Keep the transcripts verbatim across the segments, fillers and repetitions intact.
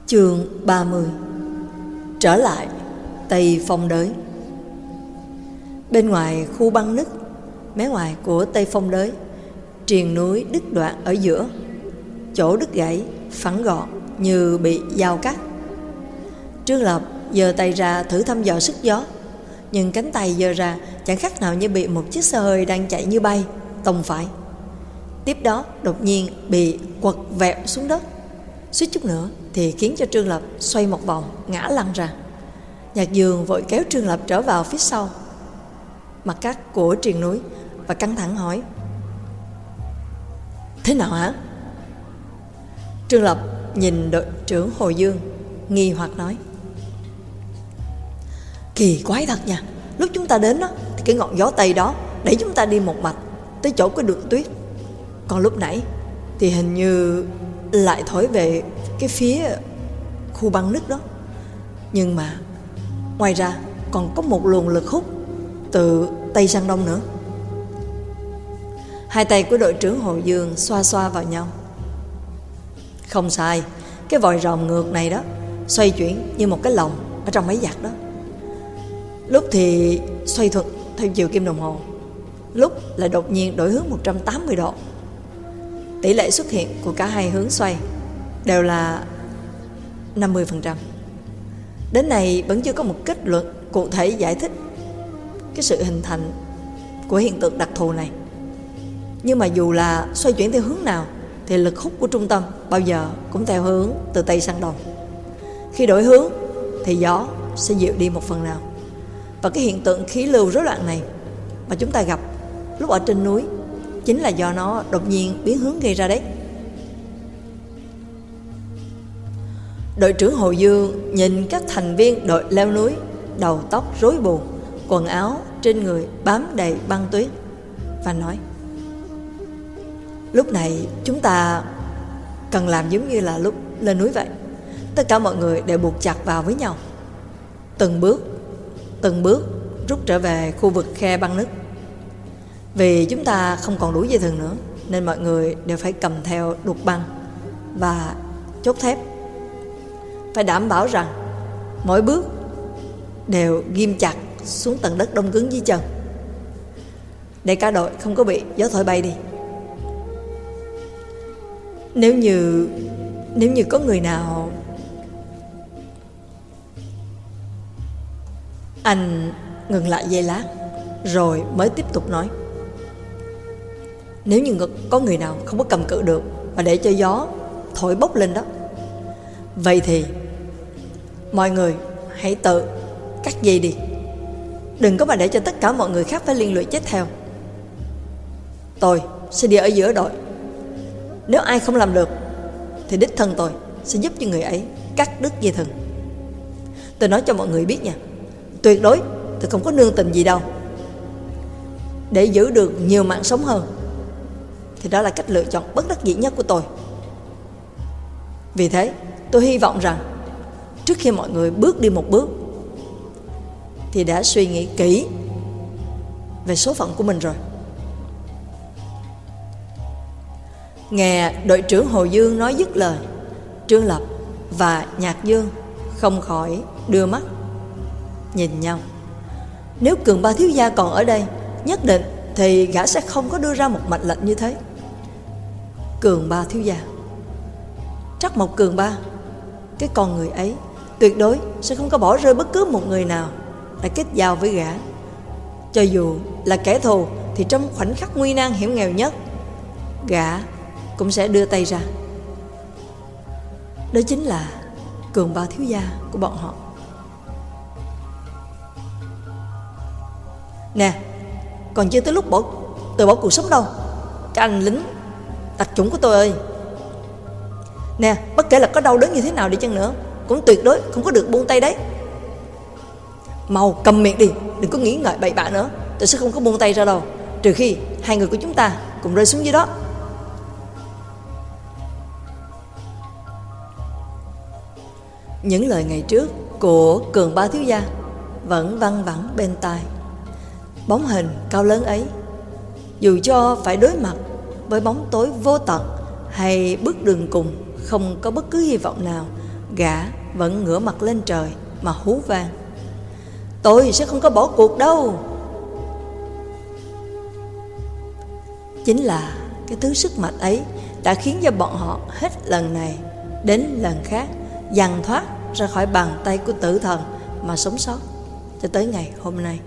Chương ba mươi. Trở lại Tây Phong Đới. Bên ngoài khu băng nứt, mé ngoài của Tây Phong Đới, triền núi đứt đoạn ở giữa, chỗ đứt gãy phẳng gọn như bị dao cắt. Trương Lập giơ tay ra thử thăm dò sức gió, nhưng cánh tay giơ ra chẳng khác nào như bị một chiếc xe hơi đang chạy như bay tông phải. Tiếp đó đột nhiên bị quật vẹo xuống đất, suýt chút nữa thì khiến cho Trương Lập xoay một vòng ngã lăn ra. Nhạc Dương vội kéo Trương Lập trở vào phía sau mặt cắt của triền núi và căng thẳng hỏi: "Thế nào hả?" Trương Lập nhìn đội trưởng Hồ Dương, nghi hoặc nói: "Kỳ quái thật nha, lúc chúng ta đến đó thì cái ngọn gió Tây đó đẩy chúng ta đi một mạch tới chỗ có đường tuyết, còn lúc nãy thì hình như lại thổi về cái phía khu băng nứt đó. Nhưng mà ngoài ra còn có một luồng lực hút từ Tây sang Đông nữa." Hai tay của đội trưởng Hồ Dương xoa xoa vào nhau. "Không sai, cái vòi rồng ngược này đó xoay chuyển như một cái lồng ở trong máy giặt đó. Lúc thì xoay thuận theo chiều kim đồng hồ, lúc lại đột nhiên đổi hướng một trăm tám mươi độ. Tỷ lệ xuất hiện của cả hai hướng xoay đều là năm mươi phần trăm. Đến nay vẫn chưa có một kết luận cụ thể giải thích cái sự hình thành của hiện tượng đặc thù này. Nhưng mà dù là xoay chuyển theo hướng nào thì lực hút của trung tâm bao giờ cũng theo hướng từ Tây sang Đông. Khi đổi hướng thì gió sẽ dịu đi một phần nào. Và cái hiện tượng khí lưu rối loạn này mà chúng ta gặp lúc ở trên núi chính là do nó đột nhiên biến hướng gây ra đấy." Đội trưởng Hồ Dương nhìn các thành viên đội leo núi, đầu tóc rối bù, quần áo trên người bám đầy băng tuyết, và nói: "Lúc này chúng ta cần làm giống như là lúc lên núi vậy. Tất cả mọi người đều buộc chặt vào với nhau, từng bước từng bước rút trở về khu vực khe băng nứt. Vì chúng ta không còn đủ dây thừng nữa, nên mọi người đều phải cầm theo đục băng và chốt thép. Phải đảm bảo rằng mỗi bước đều ghim chặt xuống tầng đất đông cứng dưới chân, để cả đội không có bị gió thổi bay đi. Nếu như Nếu như có người nào..." Anh ngừng lại giây lát rồi mới tiếp tục nói: "Nếu như có người nào không có cầm cự được và để cho gió thổi bốc lên đó, vậy thì mọi người hãy tự cắt dây đi. Đừng có mà để cho tất cả mọi người khác phải liên lụy chết theo. Tôi sẽ đi ở giữa đội. Nếu ai không làm được thì đích thân tôi sẽ giúp cho người ấy cắt đứt dây thừng. Tôi nói cho mọi người biết nha, tuyệt đối tôi không có nương tình gì đâu. Để giữ được nhiều mạng sống hơn thì đó là cách lựa chọn bất đắc dĩ nhất của tôi. Vì thế tôi hy vọng rằng trước khi mọi người bước đi một bước thì đã suy nghĩ kỹ về số phận của mình rồi." Nghe đội trưởng Hồ Dương nói dứt lời, Trương Lập và Nhạc Dương không khỏi đưa mắt nhìn nhau. Nếu Cường Ba thiếu gia còn ở đây, nhất định thì gã sẽ không có đưa ra một mệnh lệnh như thế. Cường Ba thiếu gia, Trắc Mộc Cường Ba, cái con người ấy tuyệt đối sẽ không có bỏ rơi bất cứ một người nào đã kết giao với gã. Cho dù là kẻ thù thì trong khoảnh khắc nguy nan hiểm nghèo nhất, gã cũng sẽ đưa tay ra. Đó chính là Cường Ba thiếu gia của bọn họ. Nè, còn chưa tới lúc bỏ từ bỏ cuộc sống đâu, các anh lính đặc chủng của tôi ơi. Nè, bất kể là có đau đớn như thế nào đi chăng nữa, cũng tuyệt đối không có được buông tay đấy. Mau cầm miệng đi, đừng có nghĩ ngợi bậy bạ nữa. Tôi sẽ không có buông tay ra đâu, trừ khi hai người của chúng ta cùng rơi xuống dưới đó." Những lời ngày trước của Cường Ba thiếu gia vẫn văng vẳng bên tai. Bóng hình cao lớn ấy, dù cho phải đối mặt với bóng tối vô tận hay bước đường cùng không có bất cứ hy vọng nào Gã vẫn ngửa mặt lên trời mà hú vang: "Tôi sẽ không có bỏ cuộc đâu." Chính là cái thứ sức mạnh ấy đã khiến cho bọn họ hết lần này đến lần khác dằn thoát ra khỏi bàn tay của tử thần mà sống sót cho tới ngày hôm nay.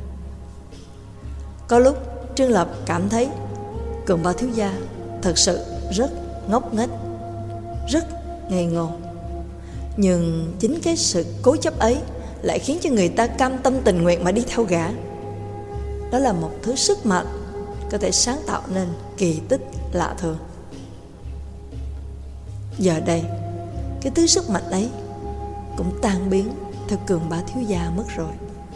Có lúc Trương Lập cảm thấy Cường Ba thiếu gia thật sự rất ngốc nghếch, rất ngây ngô. Nhưng chính cái sự cố chấp ấy lại khiến cho người ta cam tâm tình nguyện mà đi theo gã. Đó là một thứ sức mạnh có thể sáng tạo nên kỳ tích lạ thường. Giờ đây, cái thứ sức mạnh ấy cũng tan biến theo Cường Ba thiếu gia mất rồi.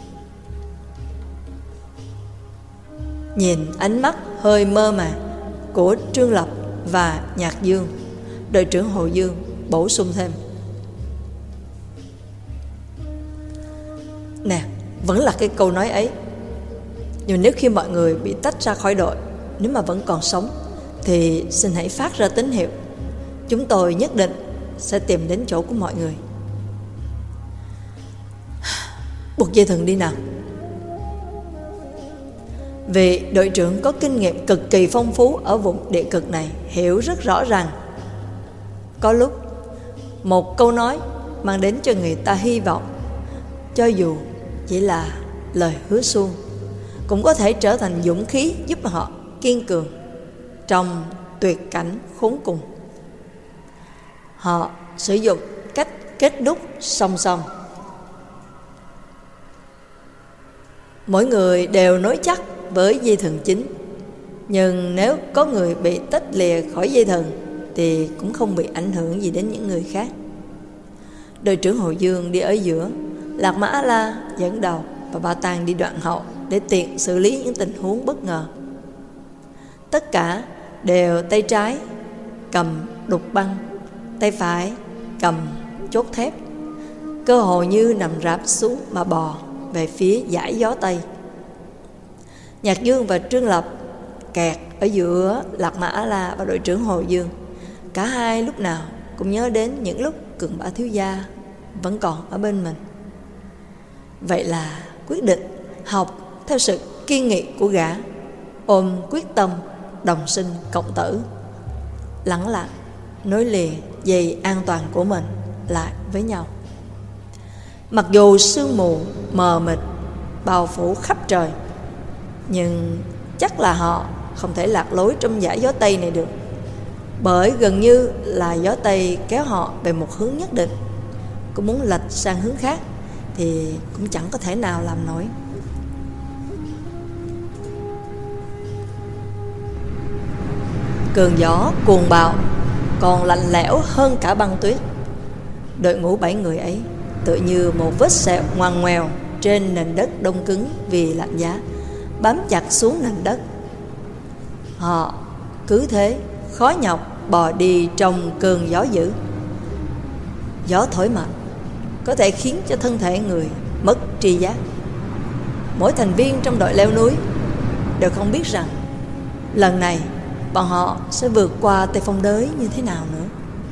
Nhìn ánh mắt hơi mơ màng của Trương Lập và Nhạc Dương, đội trưởng Hồ Dương bổ sung thêm: "Nè, vẫn là cái câu nói ấy. Nhưng nếu khi mọi người bị tách ra khỏi đội, nếu mà vẫn còn sống, thì xin hãy phát ra tín hiệu. Chúng tôi nhất định sẽ tìm đến chỗ của mọi người." Buộc dây thừng đi nào. Vì đội trưởng có kinh nghiệm cực kỳ phong phú ở vùng địa cực này hiểu rất rõ rằng có lúc một câu nói mang đến cho người ta hy vọng, cho dù chỉ là lời hứa suông, cũng có thể trở thành dũng khí giúp họ kiên cường trong tuyệt cảnh khốn cùng. Họ sử dụng cách kết đúc song song. Mỗi người đều nối chắc với dây thừng chính, nhưng nếu có người bị tách lìa khỏi dây thừng thì cũng không bị ảnh hưởng gì đến những người khác. Đội trưởng Hồ Dương đi ở giữa, Lạc Mã A-la dẫn đầu và Ba Tàng đi đoạn hậu để tiện xử lý những tình huống bất ngờ. Tất cả đều tay trái cầm đục băng, tay phải cầm chốt thép, cơ hồ như nằm rạp xuống mà bò về phía dải gió Tây. Nhạc Dương và Trương Lập kẹt ở giữa Lạc Mã A-la và đội trưởng Hồ Dương. Cả hai lúc nào cũng nhớ đến những lúc Cường Ba thiếu gia vẫn còn ở bên mình. Vậy là quyết định học theo sự kiên nghị của gã, ôm quyết tâm đồng sinh cộng tử, lẳng lặng nối liền dây an toàn của mình lại với nhau. Mặc dù sương mù mờ mịt bao phủ khắp trời, nhưng chắc là họ không thể lạc lối trong dải gió Tây này được, bởi gần như là gió Tây kéo họ về một hướng nhất định. Cũng muốn lệch sang hướng khác thì cũng chẳng có thể nào làm nổi. Cơn gió cuồng bạo còn lạnh lẽo hơn cả băng tuyết. Đội ngũ bảy người ấy tựa như một vết sẹo ngoằn ngoèo trên nền đất đông cứng vì lạnh giá, bám chặt xuống nền đất. Họ cứ thế khó nhọc bò đi trong cơn gió dữ. Gió thổi mạnh có thể khiến cho thân thể người mất tri giác. Mỗi thành viên trong đội leo núi đều không biết rằng lần này bọn họ sẽ vượt qua Tây Phong Đới như thế nào nữa.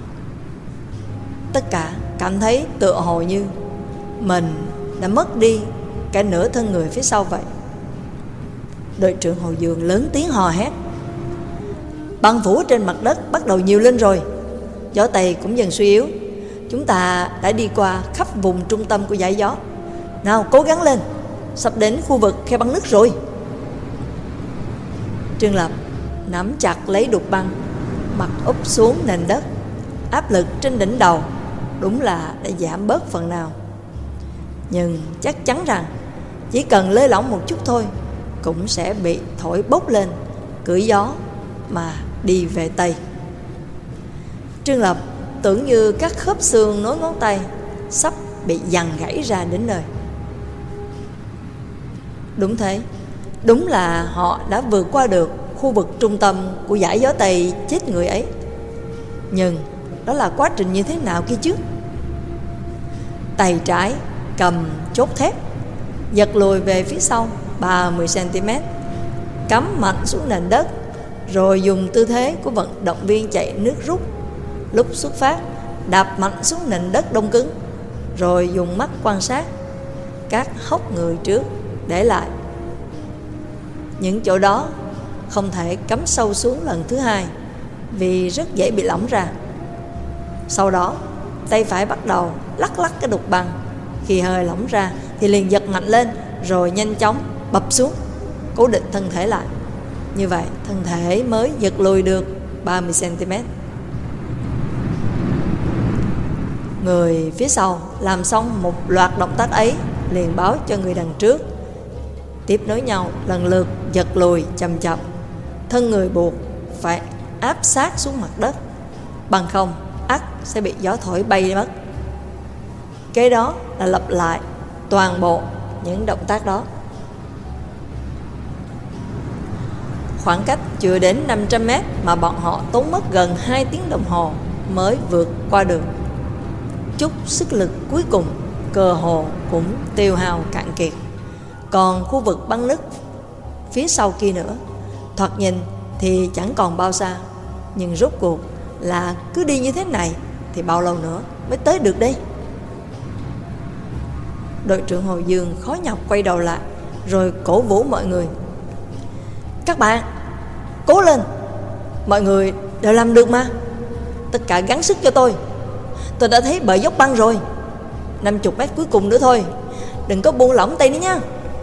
Tất cả cảm thấy tựa hồ như mình đã mất đi cả nửa thân người phía sau vậy. Đội trưởng Hồ Dương lớn tiếng hò hét: "Băng phủ trên mặt đất bắt đầu nhiều lên rồi, gió Tây cũng dần suy yếu. Chúng ta đã đi qua khắp vùng trung tâm của dải gió. Nào, cố gắng lên, sắp đến khu vực khe băng nứt rồi." Trương Lập nắm chặt lấy đục băng, mặt úp xuống nền đất. Áp lực trên đỉnh đầu đúng là đã giảm bớt phần nào, nhưng chắc chắn rằng chỉ cần lơi lỏng một chút thôi cũng sẽ bị thổi bốc lên, cưỡi gió mà đi về Tây. Trương Lập tưởng như các khớp xương nối ngón tay sắp bị giằng gãy ra đến nơi. Đúng thế, đúng là họ đã vượt qua được khu vực trung tâm của dải gió Tây chết người ấy. Nhưng đó là quá trình như thế nào kia chứ? Tay trái cầm chốt thép, giật lùi về phía sau ba mươi xăng-ti-mét, cắm mạnh xuống nền đất, rồi dùng tư thế của vận động viên chạy nước rút lúc xuất phát đạp mạnh xuống nền đất đông cứng, rồi dùng mắt quan sát các hốc người trước để lại. Những chỗ đó không thể cắm sâu xuống lần thứ hai vì rất dễ bị lỏng ra. Sau đó tay phải bắt đầu lắc lắc cái đục băng. Khi hơi lỏng ra thì liền giật mạnh lên, rồi nhanh chóng bập xuống, cố định thân thể lại. Như vậy thân thể mới giật lùi được ba mươi xăng-ti-mét. Người phía sau làm xong một loạt động tác ấy liền báo cho người đằng trước, tiếp nối nhau lần lượt giật lùi chậm chậm. Thân người buộc phải áp sát xuống mặt đất, bằng không ắt sẽ bị gió thổi bay mất. Kế đó là lặp lại toàn bộ những động tác đó. Khoảng cách chưa đến năm trăm mét mà bọn họ tốn mất gần hai tiếng đồng hồ mới vượt qua được. Chút sức lực cuối cùng cơ hồ cũng tiêu hao cạn kiệt. Còn khu vực băng nứt phía sau kia nữa, thoạt nhìn thì chẳng còn bao xa, nhưng rốt cuộc là cứ đi như thế này thì bao lâu nữa mới tới được đây? Đội trưởng Hồ Dương khó nhọc quay đầu lại, rồi cổ vũ mọi người. Các bạn, cố lên, mọi người đều làm được mà. Tất cả gắng sức cho tôi. Tôi đã thấy bờ dốc băng rồi. năm mươi mét cuối cùng nữa thôi, đừng có buông lỏng tay nữa nha.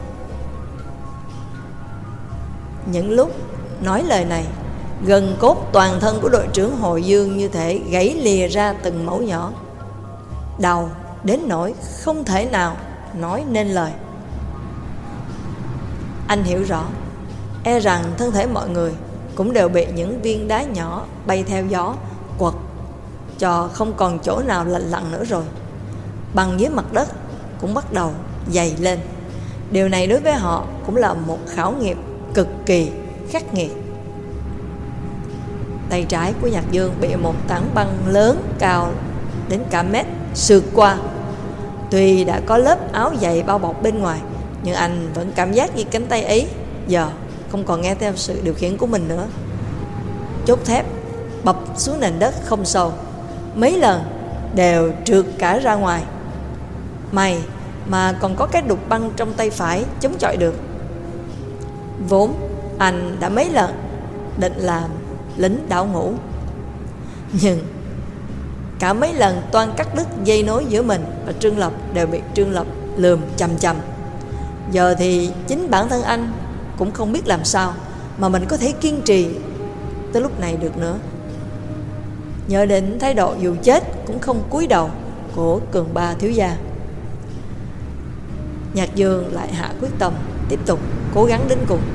Những lúc nói lời này, gần cốt toàn thân của đội trưởng Hồ Dương như thể gãy lìa ra từng mẩu nhỏ, đau đến nỗi không thể nào nói nên lời. Anh hiểu rõ, e rằng thân thể mọi người cũng đều bị những viên đá nhỏ bay theo gió quật cho không còn chỗ nào lành lặn nữa rồi. Băng dưới mặt đất cũng bắt đầu dày lên. Điều này đối với họ cũng là một khảo nghiệm cực kỳ khắc nghiệt. Tay trái của Nhạc Dương bị một tảng băng lớn cao đến cả mét sượt qua. Tuy đã có lớp áo dày bao bọc bên ngoài, nhưng anh vẫn cảm giác như cánh tay ấy giờ không còn nghe theo sự điều khiển của mình nữa. Chốt thép bập xuống nền đất không sâu, mấy lần đều trượt cả ra ngoài. May mà còn có cái đục băng trong tay phải chống chọi được. Vốn anh đã mấy lần định làm lính đảo ngũ, nhưng cả mấy lần toan cắt đứt dây nối giữa mình và Trương Lập đều bị Trương Lập lườm chằm chằm. Giờ thì chính bản thân anh cũng không biết làm sao mà mình có thể kiên trì tới lúc này được nữa. Nhớ đến thái độ dù chết cũng không cúi đầu của Cường Ba thiếu gia, Nhạc Dương lại hạ quyết tâm tiếp tục cố gắng đến cùng.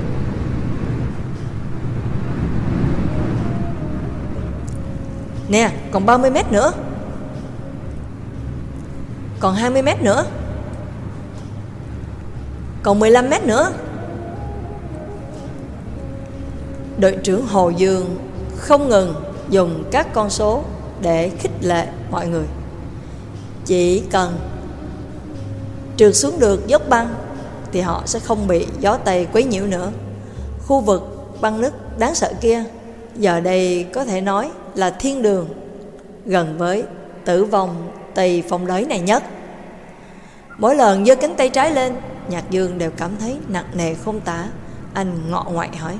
Nè, còn ba mươi mét nữa, còn hai mươi mét nữa, còn mười lăm mét nữa. Đội trưởng Hồ Dương không ngừng dùng các con số để khích lệ mọi người. Chỉ cần trượt xuống được dốc băng thì họ sẽ không bị gió Tây quấy nhiễu nữa. Khu vực băng nứt đáng sợ kia giờ đây có thể nói là thiên đường, gần với tử vong Tây phong đới này nhất. Mỗi lần giơ cánh tay trái lên, Nhạc Dương đều cảm thấy nặng nề không tả. Anh ngọ ngoại hỏi: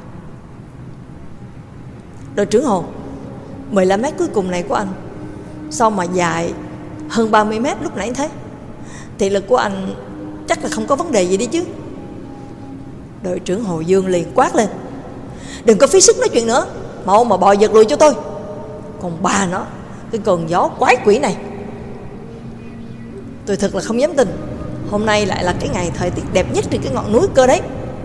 Đội trưởng Hồ, mười lăm mét cuối cùng này của anh sao mà dài hơn ba mươi mét lúc nãy thế? Thị lực của anh chắc là không có vấn đề gì đi chứ? Đội trưởng Hồ Dương liền quát lên: Đừng có phí sức nói chuyện nữa, mau mà bò giật lùi cho tôi. Còn bà nó, cái cơn gió quái quỷ này, tôi thật là không dám tin hôm nay lại là cái ngày thời tiết đẹp nhất trên cái ngọn núi cơ đấy.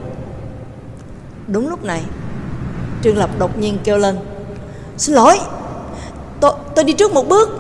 Đúng lúc này, Trương Lập đột nhiên kêu lên: Xin lỗi, tôi, tôi đi trước một bước.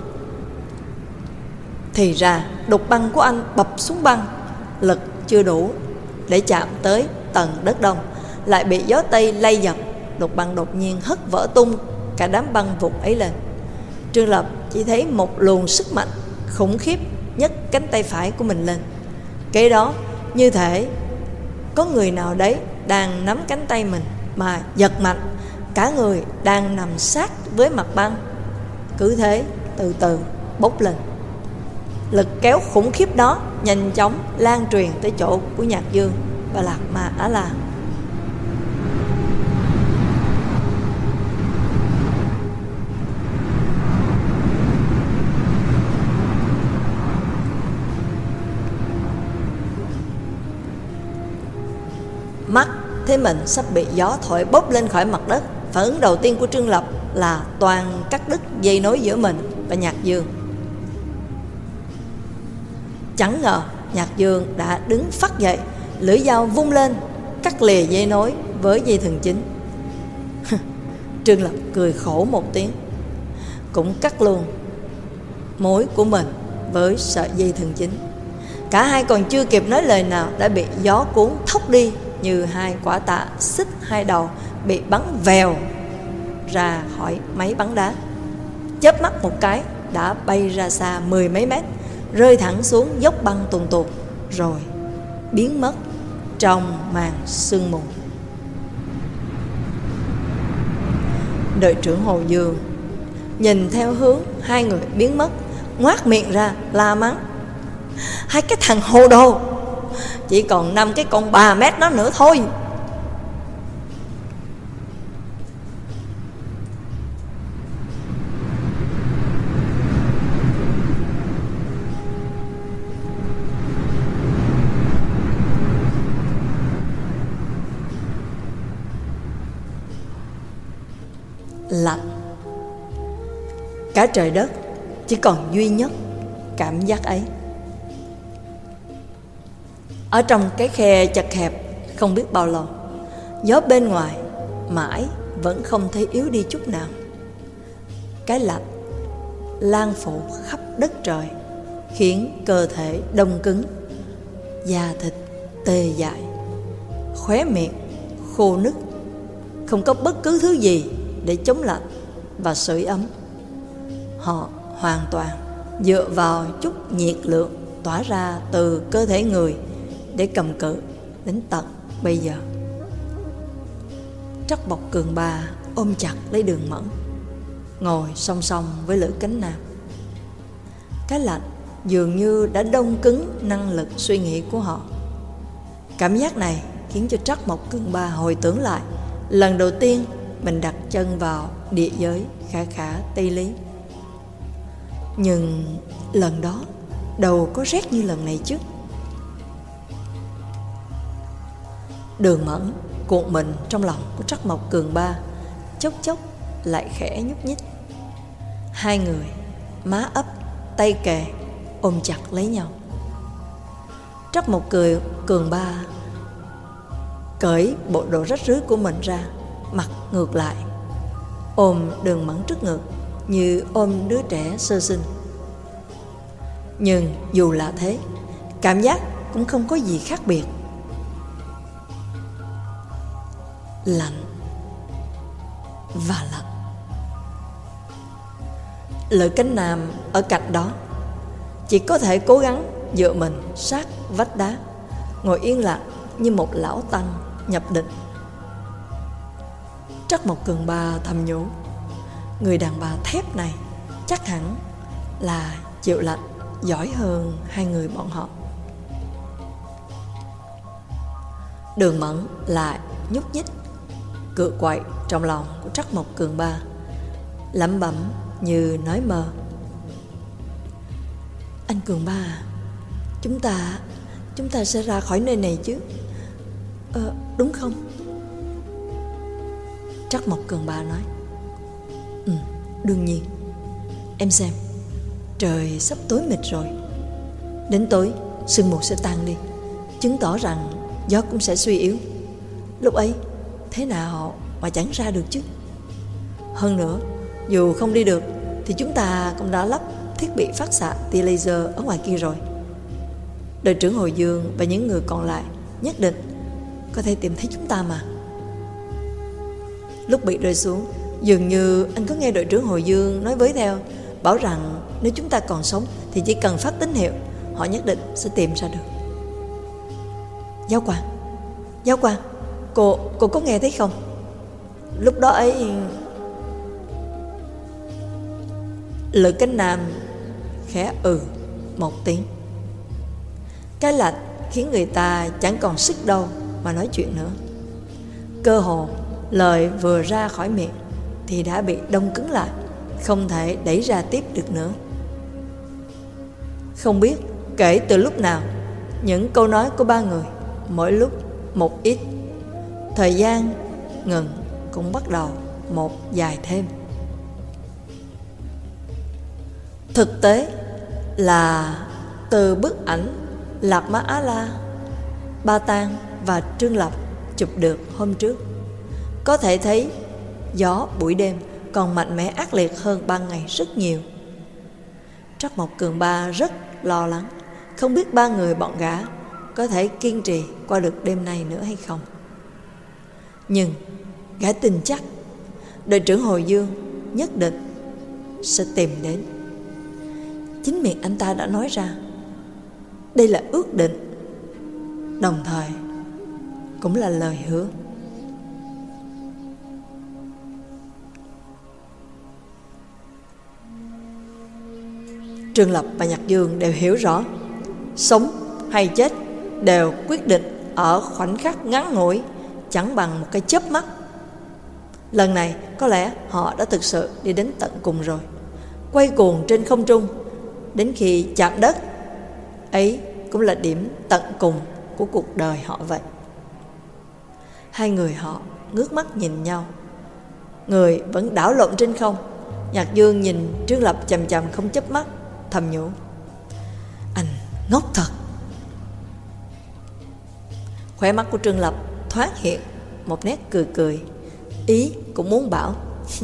Thì ra đục băng của anh bập xuống băng, lực chưa đủ để chạm tới tầng đất đông, lại bị gió Tây lay giật. Đục băng đột nhiên hất vỡ tung cả đám băng vụt ấy lên. Trương Lập chỉ thấy một luồng sức mạnh khủng khiếp nhấc cánh tay phải của mình lên. Kế đó như thể có người nào đấy đang nắm cánh tay mình mà giật mạnh, cả người đang nằm sát với mặt băng. Cứ thế từ từ bốc lên. Lực kéo khủng khiếp đó nhanh chóng lan truyền tới chỗ của Nhạc Dương và Lạc Ma Á La. Mắt thấy mình sắp bị gió thổi bốc lên khỏi mặt đất, phản ứng đầu tiên của Trương Lập là toàn cắt đứt dây nối giữa mình và Nhạc Dương. Chẳng ngờ Nhạc Dương đã đứng phắt dậy, lưỡi dao vung lên cắt lìa dây nối với dây thừng chính. Trương Lập cười khổ một tiếng, cũng cắt luôn mối của mình với sợi dây thừng chính. Cả hai còn chưa kịp nói lời nào đã bị gió cuốn thốc đi như hai quả tạ xích hai đầu bị bắn vèo ra khỏi máy bắn đá. Chớp mắt một cái đã bay ra xa mười mấy mét, rơi thẳng xuống dốc băng tuồn tuột, rồi biến mất trong màn sương mù. Đội trưởng Hồ Dương nhìn theo hướng hai người biến mất, ngoác miệng ra la mắng: hai cái thằng hồ đồ, chỉ còn năm cái con ba mét đó nữa thôi. Lạnh. Cả trời đất chỉ còn duy nhất cảm giác ấy. Ở trong cái khe chật hẹp không biết bao lâu, gió bên ngoài mãi vẫn không thấy yếu đi chút nào. Cái lạnh lan phủ khắp đất trời, khiến cơ thể đông cứng, da thịt tê dại, khóe miệng khô nứt, không có bất cứ thứ gì để chống lạnh và sưởi ấm. Họ hoàn toàn dựa vào chút nhiệt lượng tỏa ra từ cơ thể người để cầm cự đến tận bây giờ. Trắc Mộc Cường Ba ôm chặt lấy Đường Mẫn, ngồi song song với Lữ Cánh Nam. Cái lạnh dường như đã đông cứng năng lực suy nghĩ của họ. Cảm giác này khiến cho Trắc Mộc Cường Ba hồi tưởng lại lần đầu tiên mình đặt chân vào địa giới khả khả Tây Lý. Nhưng lần đó đâu có rét như lần này chứ. Đường Mẫn cuộn mình trong lòng của Trắc Mộc Cường Ba, chốc chốc lại khẽ nhúc nhích. Hai người má ấp tay kề ôm chặt lấy nhau. Trắc Mộc Cường, Cường Ba cởi bộ đồ rách rưới của mình ra, mặt ngược lại, ôm Đường Mẫn trước ngực như ôm đứa trẻ sơ sinh. Nhưng dù là thế, cảm giác cũng không có gì khác biệt. Lạnh và lạnh. Lữ Cánh Nam ở cạnh đó chỉ có thể cố gắng dựa mình sát vách đá, ngồi yên lặng như một lão tăng nhập định. Trắc Mộc Cường Ba thầm nhủ, người đàn bà thép này chắc hẳn là chịu lạnh giỏi hơn hai người bọn họ. Đường Mẫn lại nhúc nhích, cựa quậy trong lòng của Trắc Mộc Cường Ba, lẩm bẩm như nói mơ: anh Cường Ba, chúng ta chúng ta sẽ ra khỏi nơi này chứ, ờ, đúng không? Trắc Mộc Cường Ba nói: Ừ, đương nhiên. Em xem, trời sắp tối mịt rồi. Đến tối sương mù sẽ tan đi, chứng tỏ rằng gió cũng sẽ suy yếu. Lúc ấy thế nào mà chẳng ra được chứ. Hơn nữa, dù không đi được thì chúng ta cũng đã lắp thiết bị phát xạ tia laser ở ngoài kia rồi. Đội trưởng Hồ Dương và những người còn lại nhất định có thể tìm thấy chúng ta mà. Lúc bị rơi xuống, dường như anh có nghe đội trưởng Hồ Dương nói với theo, bảo rằng nếu chúng ta còn sống thì chỉ cần phát tín hiệu, họ nhất định sẽ tìm ra được. Giáo quan, Giáo quan, cô, cô có nghe thấy không? Lúc đó ấy... Lữ Cánh Nam khẽ ừ một tiếng. Cái lạnh khiến người ta chẳng còn sức đâu mà nói chuyện nữa. Cơ hồ lời vừa ra khỏi miệng thì đã bị đông cứng lại, không thể đẩy ra tiếp được nữa. Không biết kể từ lúc nào, những câu nói của ba người mỗi lúc một ít, thời gian ngừng cũng bắt đầu một dài thêm. Thực tế là từ bức ảnh Lạc Ma Á La, Ba Tang và Trương Lập chụp được hôm trước, có thể thấy gió buổi đêm còn mạnh mẽ ác liệt hơn ban ngày rất nhiều. Trắc Mộc Cường Ba rất lo lắng, không biết ba người bọn gã có thể kiên trì qua được đêm nay nữa hay không. Nhưng gã tin chắc đội trưởng Hồi Dương nhất định sẽ tìm đến. Chính miệng anh ta đã nói ra, đây là ước định, đồng thời cũng là lời hứa. Trương Lập và Nhạc Dương đều hiểu rõ, sống hay chết đều quyết định ở khoảnh khắc ngắn ngủi, chẳng bằng một cái chớp mắt. Lần này có lẽ họ đã thực sự đi đến tận cùng rồi, quay cuồng trên không trung đến khi chạm đất. Ấy cũng là điểm tận cùng của cuộc đời họ vậy. Hai người họ ngước mắt nhìn nhau, người vẫn đảo lộn trên không. Nhạc Dương nhìn Trương Lập chằm chằm không chớp mắt, thầm nhủ, anh ngốc thật. Khóe mắt của Trương Lập thoáng hiện một nét cười cười, ý cũng muốn bảo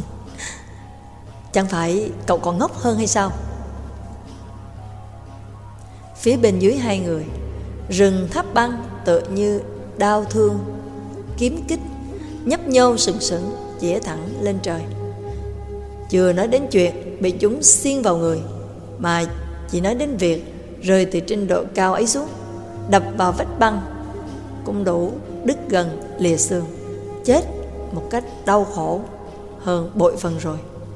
chẳng phải cậu còn ngốc hơn hay sao? Phía bên dưới hai người, rừng tháp băng tựa như đao thương, kiếm kích nhấp nhô sừng sững chĩa thẳng lên trời. Chưa nói đến chuyện bị chúng xiên vào người, mà chỉ nói đến việc rơi từ trên độ cao ấy xuống, đập vào vách băng cũng đủ đứt gần lìa xương, chết một cách đau khổ hơn bội phần rồi.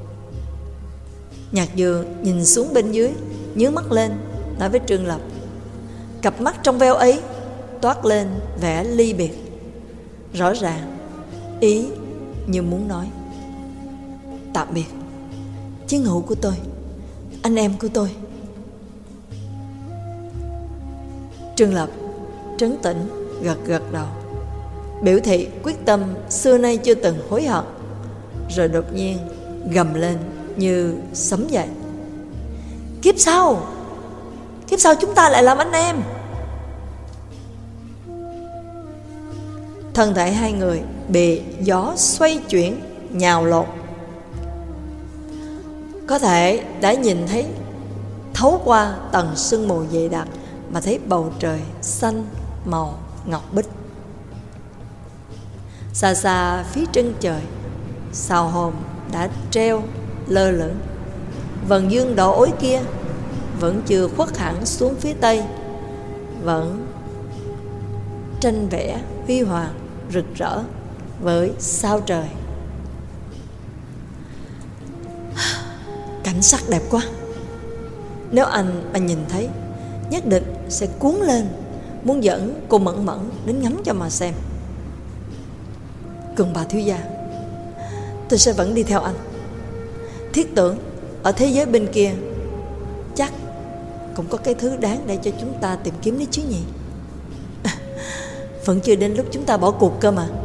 Nhạc Dương nhìn xuống bên dưới, nhướng mắt lên, nói với Trương Lập. Cặp mắt trong veo ấy toát lên vẻ ly biệt, rõ ràng ý như muốn nói tạm biệt chiến hữu của tôi, anh em của tôi. Trương Lập trấn tĩnh gật gật đầu, biểu thị quyết tâm xưa nay chưa từng hối hận, rồi đột nhiên gầm lên như sấm dậy. Kiếp sau, kiếp sau chúng ta lại làm anh em. Thân thể hai người bị gió xoay chuyển, nhào lộn. Có thể đã nhìn thấy thấu qua tầng sương mù dày đặc mà thấy bầu trời xanh màu ngọc bích. Xa xa phía chân trời, sao hồn đã treo lơ lửng. Vầng dương đỏ ối kia vẫn chưa khuất hẳn xuống phía tây, vẫn tranh vẽ huy hoàng rực rỡ với sao trời. Cảnh sắc đẹp quá, nếu anh mà nhìn thấy nhất định sẽ cuốn lên, muốn dẫn cô Mẫn Mẫn đến ngắm cho mà xem. Cường Bà thiếu gia, tôi sẽ vẫn đi theo anh. Thiết tưởng ở thế giới bên kia chắc cũng có cái thứ đáng để cho chúng ta tìm kiếm đấy chứ nhỉ? Vẫn chưa đến lúc chúng ta bỏ cuộc cơ mà.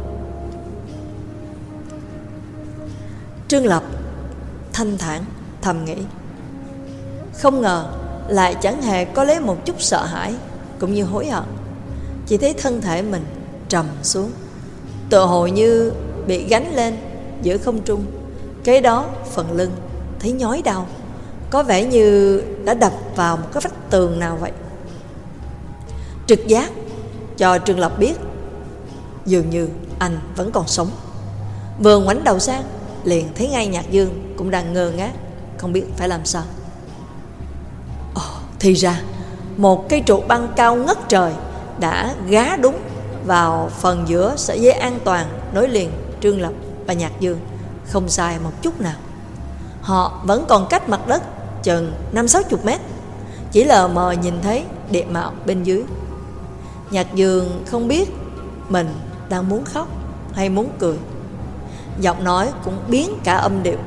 Trương Lập thanh thản thầm nghĩ, không ngờ lại chẳng hề có lấy một chút sợ hãi cũng như hối hận. Chỉ thấy thân thể mình trầm xuống, tựa hồ như bị gánh lên giữa không trung. Kế đó phần lưng thấy nhói đau, có vẻ như đã đập vào một cái vách tường nào vậy. Trực giác cho Trương Lập biết dường như anh vẫn còn sống. Vừa ngoảnh đầu sang liền thấy ngay Nhạc Dương cũng đang ngơ ngác, không biết phải làm sao. Ồ, thì ra một cây trụ băng cao ngất trời đã gá đúng vào phần giữa sợi dây an toàn nối liền Trương Lập và Nhạc Dương, không sai một chút nào. Họ vẫn còn cách mặt đất chừng năm sáu chục mét, chỉ lờ mờ nhìn thấy địa mạo bên dưới. Nhạc Dương không biết mình đang muốn khóc hay muốn cười, giọng nói cũng biến cả âm điệu.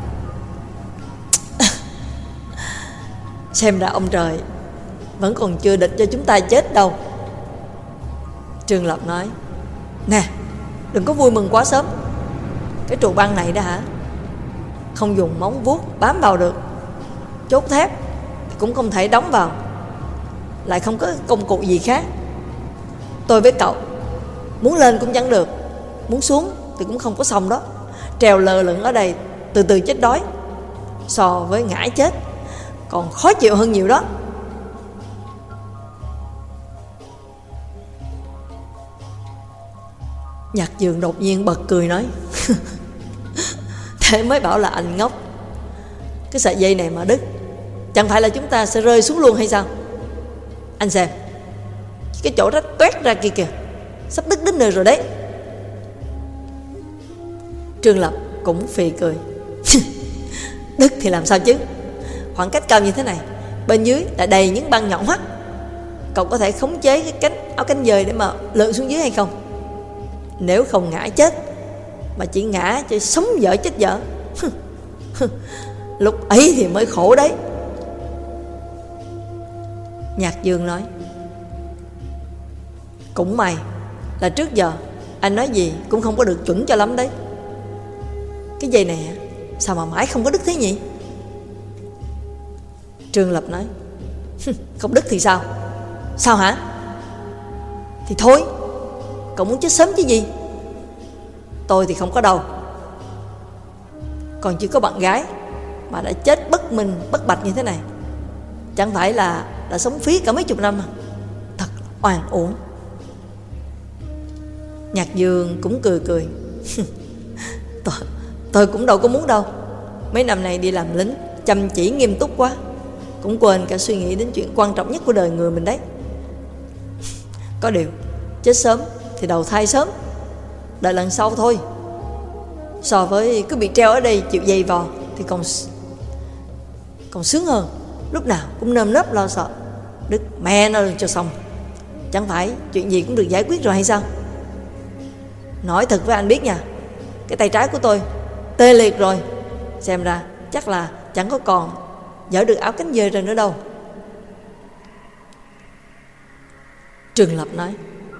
Xem ra ông trời vẫn còn chưa định cho chúng ta chết đâu. Trương Lập nói: Nè, đừng có vui mừng quá sớm. Cái trụ băng này đó hả, không dùng móng vuốt bám vào được, chốt thép thì cũng không thể đóng vào, lại không có công cụ gì khác. Tôi với cậu muốn lên cũng chẳng được, muốn xuống thì cũng không có xong đó. Trèo lơ lửng ở đây từ từ chết đói, so với ngã chết còn khó chịu hơn nhiều đó. Nhạc Dương đột nhiên bật cười nói: Thế mới bảo là anh ngốc. Cái sợi dây này mà đứt, chẳng phải là chúng ta sẽ rơi xuống luôn hay sao? Anh xem, cái chỗ rách toét ra kia kìa, sắp đứt đến nơi rồi đấy. Trương Lập cũng phì cười. Đứt thì làm sao chứ, khoảng cách cao như thế này, bên dưới lại đầy những băng nhọn hoắt. Cậu có thể khống chế cái cánh áo cánh dời để mà lượn xuống dưới hay không? Nếu không ngã chết, mà chỉ ngã cho sống dở chết dở, lúc ấy thì mới khổ đấy. Nhạc Dương nói: Cũng may là trước giờ anh nói gì cũng không có được chuẩn cho lắm đấy. Cái dây này sao mà mãi không có đứt thế nhỉ? Trương Lập nói: Không đứt thì sao? Sao hả? Thì thôi, cậu muốn chết sớm chứ gì. Tôi thì không có đâu, còn chỉ có bạn gái mà đã chết bất minh bất bạch như thế này, chẳng phải là đã sống phí cả mấy chục năm à? Thật oan uổng. Nhạc Dương cũng cười cười. tôi, tôi cũng đâu có muốn đâu. Mấy năm nay đi làm lính chăm chỉ nghiêm túc quá, cũng quên cả suy nghĩ đến chuyện quan trọng nhất của đời người mình đấy. Có điều chết sớm thì đầu thai sớm, đợi lần sau thôi. So với cứ bị treo ở đây chịu dày vò thì còn còn sướng hơn. Lúc nào cũng nơm nớp lo sợ, đứt mẹ nó lên cho xong, chẳng phải chuyện gì cũng được giải quyết rồi hay sao? Nói thật với anh biết nha, cái tay trái của tôi tê liệt rồi. Xem ra chắc là chẳng có còn dỡ được áo cánh dơi ra nữa đâu. Trương Lập nói: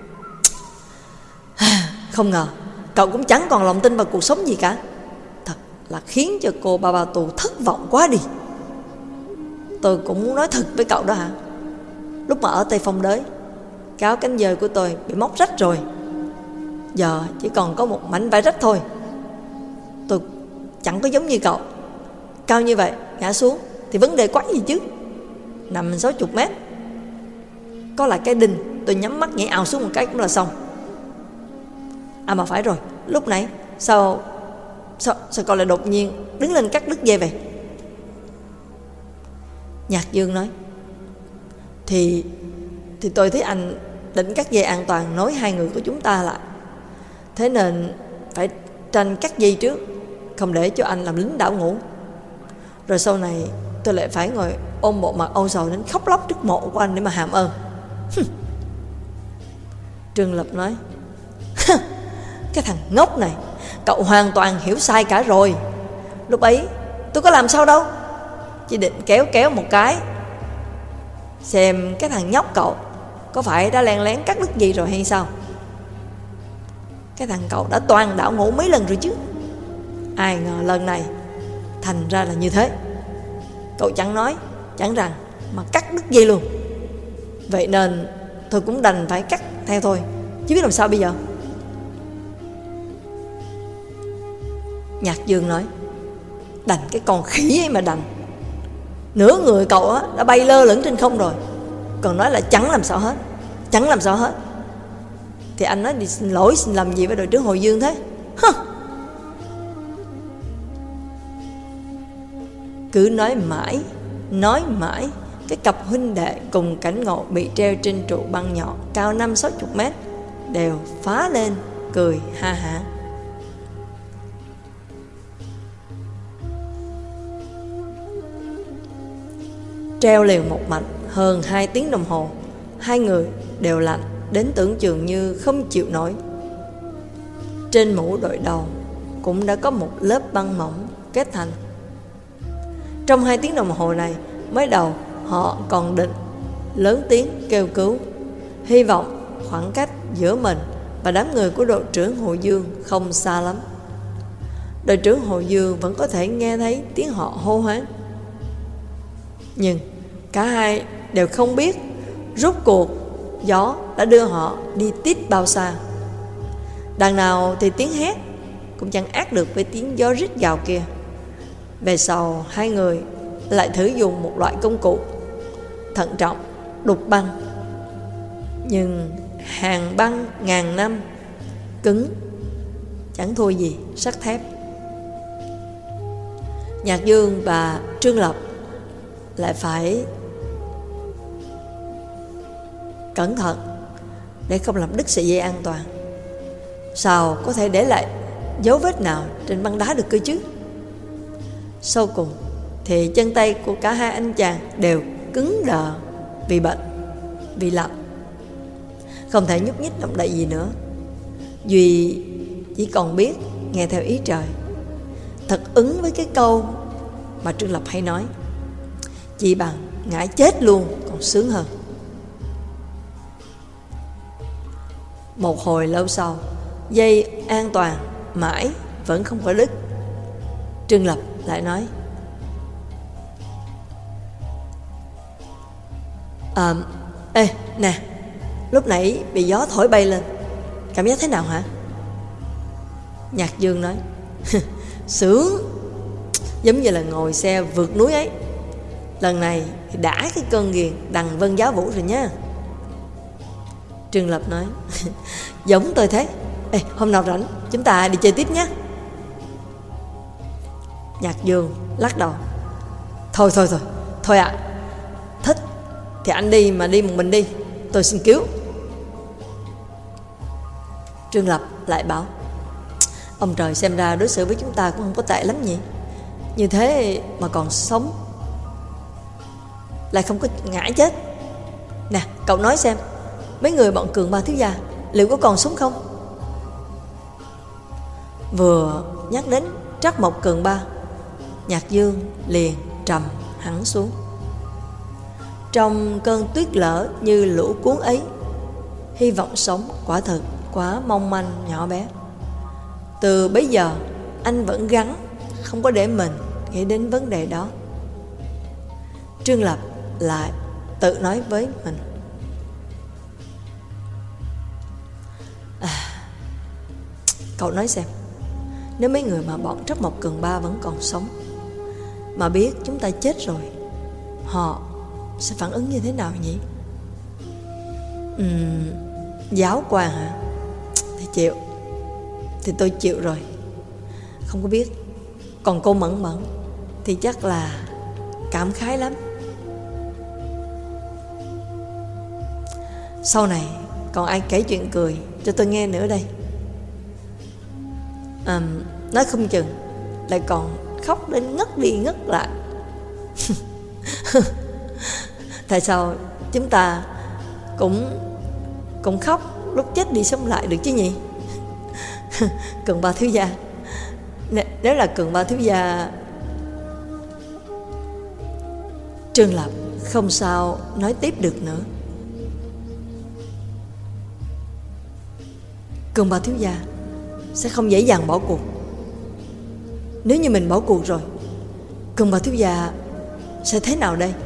Không ngờ cậu cũng chẳng còn lòng tin vào cuộc sống gì cả. Thật là khiến cho cô Ba Ba Tù thất vọng quá đi. Tôi cũng muốn nói thật với cậu đó hả. Lúc mà ở Tây Phong Đới, cái áo cánh dơi của tôi bị móc rách rồi, giờ chỉ còn có một mảnh vải rách thôi. Tôi chẳng có giống như cậu, cao như vậy ngã xuống thì vấn đề quái gì chứ. Nằm sáu chục mét, có lại cái đinh tôi nhắm mắt nhảy ào xuống một cái cũng là xong. À mà phải rồi, lúc nãy Sao Sao, sao cậu lại đột nhiên đứng lên cắt đứt dây vậy? Nhạc Dương nói: Thì Thì tôi thấy anh định cắt dây an toàn nối hai người của chúng ta lại, thế nên phải tranh cắt dây trước, không để cho anh làm lính đảo ngũ. Rồi sau này tôi lại phải ngồi ôm bộ mặt âu sầu đến khóc lóc trước mộ của anh để mà hàm ơn. Trương Lập nói: Cái thằng ngốc này, cậu hoàn toàn hiểu sai cả rồi. Lúc ấy tôi có làm sao đâu, chỉ định kéo kéo một cái, xem cái thằng nhóc cậu có phải đã len lén cắt đứt gì rồi hay sao. Cái thằng cậu đã toàn đảo ngũ mấy lần rồi chứ. Ai ngờ lần này thành ra là như thế. Cậu chẳng nói chẳng rằng mà cắt đứt dây luôn. Vậy nên tôi cũng đành phải cắt theo thôi, chứ biết làm sao bây giờ. Nhạc Dương nói: Đành cái con khỉ ấy mà đành. Nửa người cậu á đã bay lơ lửng trên không rồi, còn nói là chẳng làm sao hết, chẳng làm sao hết. Thì anh nói đi xin lỗi xin làm gì với đội trưởng Hồi Dương thế? Hơ. Cứ nói mãi, nói mãi, cái cặp huynh đệ cùng cảnh ngộ bị treo trên trụ băng nhọn cao năm sáu chục mét đều phá lên cười ha hả. treo liền một mạch hơn hai tiếng đồng hồ. Hai người đều lạnh đến tưởng chừng như không chịu nổi. Trên mũ đội đầu cũng đã có một lớp băng mỏng kết thành. Trong hai tiếng đồng hồ này, mới đầu họ còn định lớn tiếng kêu cứu, hy vọng khoảng cách giữa mình và đám người của đội trưởng Hồ Dương không xa lắm. Đội trưởng Hồ Dương vẫn có thể nghe thấy tiếng họ hô hoán. Nhưng cả hai đều không biết rốt cuộc gió đã đưa họ đi tít bao xa. Đằng nào thì tiếng hét cũng chẳng át được với tiếng gió rít gào kia. Về sau hai người lại thử dùng một loại công cụ thận trọng đục băng. Nhưng hàng băng ngàn năm cứng chẳng thua gì sắt thép. Nhạc Dương và Trương Lập lại phải cẩn thận để không làm đứt sợi dây an toàn. Sao có thể để lại dấu vết nào trên băng đá được cơ chứ? Sau cùng thì chân tay của cả hai anh chàng đều cứng đờ vì bệnh, vì lạnh, không thể nhúc nhích động đậy gì nữa. Duy chỉ còn biết nghe theo ý trời, thật ứng với cái câu mà Trương Lập hay nói: chỉ bằng ngã chết luôn còn sướng hơn. Một hồi lâu sau, dây an toàn mãi vẫn không có đứt. Trương Lập lại nói: À, ê, nè, lúc nãy bị gió thổi bay lên, cảm giác thế nào hả? Nhạc Dương nói: sướng, giống như là ngồi xe vượt núi ấy. Lần này thì đã cái cơn ghiền đằng Vân Giáo Vũ rồi nha. Trương Lập nói: giống tôi thế. Ê, hôm nào rảnh chúng ta đi chơi tiếp nhé. Nhạc Dương lắc đầu: Thôi thôi thôi Thôi ạ, à, thích thì anh đi, mà đi một mình đi, tôi xin cứu. Trương Lập lại bảo: ông trời xem ra đối xử với chúng ta cũng không có tệ lắm nhỉ. Như thế mà còn sống, lại không có ngã chết. Nè, cậu nói xem, mấy người bọn Cường Ba thiếu gia liệu có còn sống không? Vừa nhắc đến Trắc Mộc Cường Ba, Nhạc Dương liền trầm hẳn xuống. Trong cơn tuyết lở như lũ cuốn ấy, hy vọng sống quả thực quá mong manh nhỏ bé. Từ bấy giờ anh vẫn gắng không có để mình nghĩ đến vấn đề đó. Trương Lập lại tự nói với mình: à, cậu nói xem, nếu mấy người mà bọn Trắc Mộc Cường Ba vẫn còn sống, mà biết chúng ta chết rồi, họ sẽ phản ứng như thế nào nhỉ? Uhm, giáo quan hả? Thì chịu. Thì tôi chịu rồi. Không có biết. Còn cô Mẫn Mẫn thì chắc là cảm khái lắm. Sau này còn ai kể chuyện cười cho tôi nghe nữa đây? à, Nói không chừng lại còn khóc đến ngất đi ngất lại. Tại sao chúng ta cũng cũng khóc lúc chết đi sống lại được chứ nhỉ? Cường Ba thiếu gia, nếu là Cường Ba thiếu gia... Trương Lập không sao nói tiếp được nữa. Cường Ba thiếu gia sẽ không dễ dàng bỏ cuộc. Nếu như mình bỏ cuộc rồi, Cường Ba thiếu gia sẽ thế nào đây?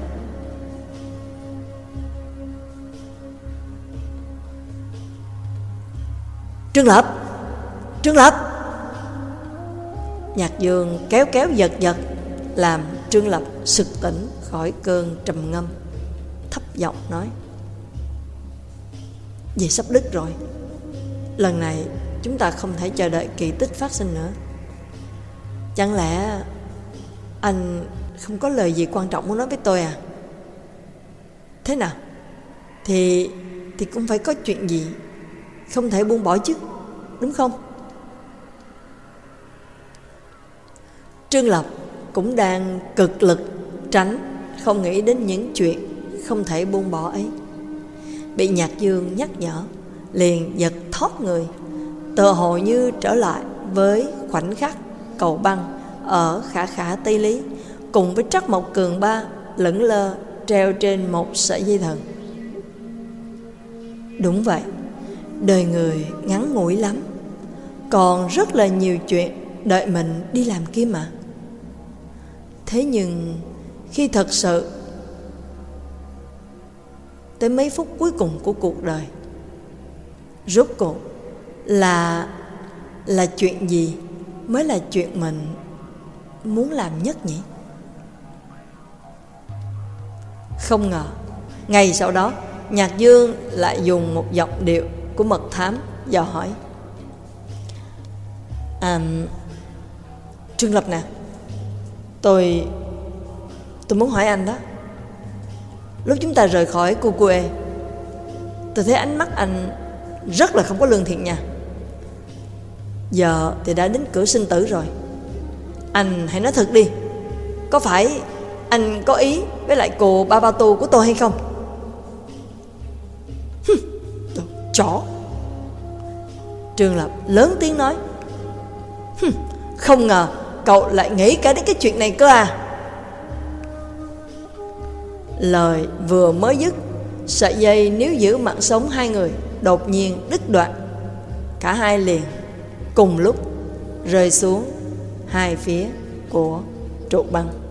Trương Lập! Trương Lập! Nhạc Dương kéo kéo giật giật, làm Trương Lập sực tỉnh khỏi cơn trầm ngâm, thấp giọng nói: Dây sắp đứt rồi. Lần này chúng ta không thể chờ đợi kỳ tích phát sinh nữa. Chẳng lẽ anh không có lời gì quan trọng muốn nói với tôi à? Thế nào? Thì Thì cũng phải có chuyện gì không thể buông bỏ chứ, đúng không? Trương Lập cũng đang cực lực tránh không nghĩ đến những chuyện không thể buông bỏ ấy. Bị Nhạc Dương nhắc nhở, liền giật thót người, tựa hồ như trở lại với khoảnh khắc cầu băng ở Khả Khả Tây Lý, cùng với Trắc Mộc Cường Ba lững lơ treo trên một sợi dây thừng. Đúng vậy, đời người ngắn ngủi lắm, còn rất là nhiều chuyện đợi mình đi làm kia mà. Thế nhưng khi thật sự tới mấy phút cuối cùng của cuộc đời, rốt cuộc là là chuyện gì mới là chuyện mình muốn làm nhất nhỉ? Không ngờ ngày sau đó Nhạc Dương lại dùng một giọng điệu của mật thám dò hỏi: À, Trương Lập nè, Tôi Tôi muốn hỏi anh đó. Lúc chúng ta rời khỏi Kukue, tôi thấy ánh mắt anh rất là không có lương thiện nha. Giờ thì đã đến cửa sinh tử rồi, anh hãy nói thật đi, có phải anh có ý với lại cô Ba Ba Tu của tôi hay không? Đồ chó! Trương Lập lớn tiếng nói: Không ngờ cậu lại nghĩ cả đến cái chuyện này cơ à? Lời vừa mới dứt, sợi dây níu giữ mạng sống hai người đột nhiên đứt đoạn. Cả hai liền cùng lúc rơi xuống hai phía của trụ băng.